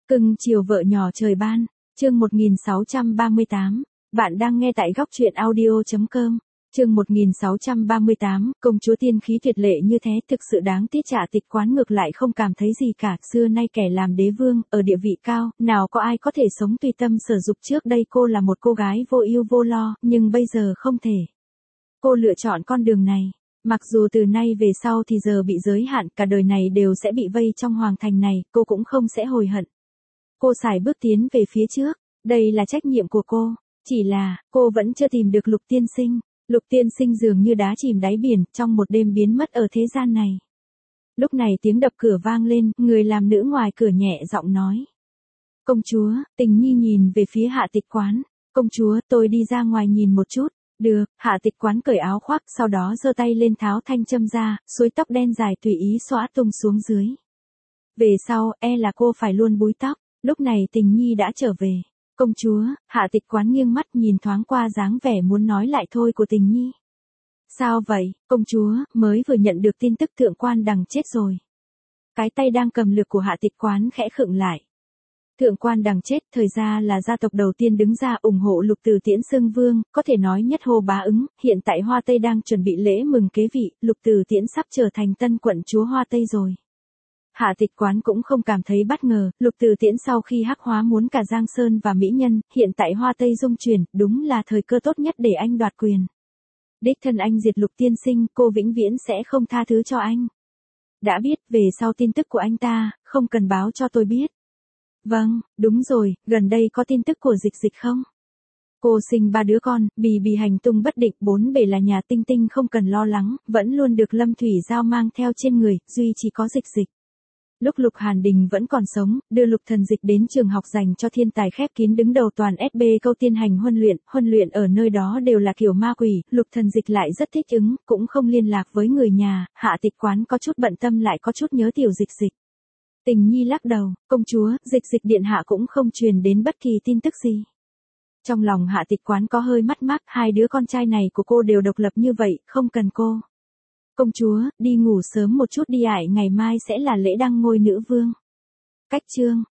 Cưng chiều vợ nhỏ trời ban, chương 1638, bạn đang nghe tại góc truyện audio.com. Chương 1638, công chúa tiên khí tuyệt lệ như thế thực sự đáng tiếc Hạ Tịch Quán ngược lại không cảm thấy gì cả, xưa nay kẻ làm đế vương, ở địa vị cao, nào có ai có thể sống tùy tâm sở dục, trước đây cô là một cô gái vô ưu vô lo, nhưng bây giờ không thể. Cô lựa chọn con đường này, mặc dù từ nay về sau thì giờ bị giới hạn, cả đời này đều sẽ bị vây trong hoàng thành này, cô cũng không sẽ hối hận. Cô sải bước tiến về phía trước, đây là trách nhiệm của cô, chỉ là, cô vẫn chưa tìm được Lục tiên sinh. Lục tiên sinh dường như đá chìm đáy biển, trong một đêm biến mất ở thế gian này. Lúc này tiếng đập cửa vang lên, người làm nữ ngoài cửa nhẹ giọng nói. Công chúa, Tình Nhi nhìn về phía Hạ Tịch Quán. Công chúa, tôi đi ra ngoài nhìn một chút. Được, Hạ Tịch Quán cởi áo khoác, sau đó giơ tay lên tháo thanh châm ra, suối tóc đen dài tùy ý xõa tung xuống dưới. Về sau, là cô phải luôn búi tóc. Lúc này Tình Nhi đã trở về. Công chúa, Hạ Tịch Quán nghiêng mắt nhìn thoáng qua dáng vẻ muốn nói lại thôi của Tình Nhi. Sao vậy, công chúa, mới vừa nhận được tin tức Thượng Quan Đằng chết rồi. Cái tay đang cầm lược của Hạ Tịch Quán khẽ khựng lại. Thượng Quan Đằng chết, thời ra là gia tộc đầu tiên đứng ra ủng hộ Lục Từ Tiễn xưng vương, có thể nói nhất hô bá ứng, hiện tại Hoa Tây đang chuẩn bị lễ mừng kế vị, Lục Từ Tiễn sắp trở thành tân quận chúa Hoa Tây rồi. Hạ Tịch Quán cũng không cảm thấy bất ngờ, Lục Từ Tiễn sau khi hắc hóa muốn cả Giang Sơn và mỹ nhân, hiện tại Hoa Tây dung chuyển, đúng là thời cơ tốt nhất để anh đoạt quyền. Đích thân anh diệt Lục tiên sinh, cô vĩnh viễn sẽ không tha thứ cho anh. Đã biết, về sau tin tức của anh ta, không cần báo cho tôi biết. Vâng, đúng rồi, gần đây có tin tức của Dịch Dịch không? Cô sinh 3 đứa con, Bì Bì hành tung bất định, 4 bề là nhà Tinh Tinh không cần lo lắng, vẫn luôn được Lâm Thủy Giao mang theo trên người, duy chỉ có Dịch Dịch. Lúc Lục Hàn Đình vẫn còn sống, đưa Lục Thần Dịch đến trường học dành cho thiên tài khép kín đứng đầu toàn SB Câu tiến hành huân luyện ở nơi đó đều là kiểu ma quỷ, Lục Thần Dịch lại rất thích ứng, cũng không liên lạc với người nhà, Hạ Tịch Quán có chút bận tâm lại có chút nhớ tiểu Dịch Dịch. Tình Nhi lắc đầu, công chúa, Dịch Dịch điện hạ cũng không truyền đến bất kỳ tin tức gì. Trong lòng Hạ Tịch Quán có hơi mất mát, hai đứa con trai này của cô đều độc lập như vậy, không cần cô. Công chúa, đi ngủ sớm một chút đi ạ, ngày mai sẽ là lễ đăng ngôi nữ vương. Cách chương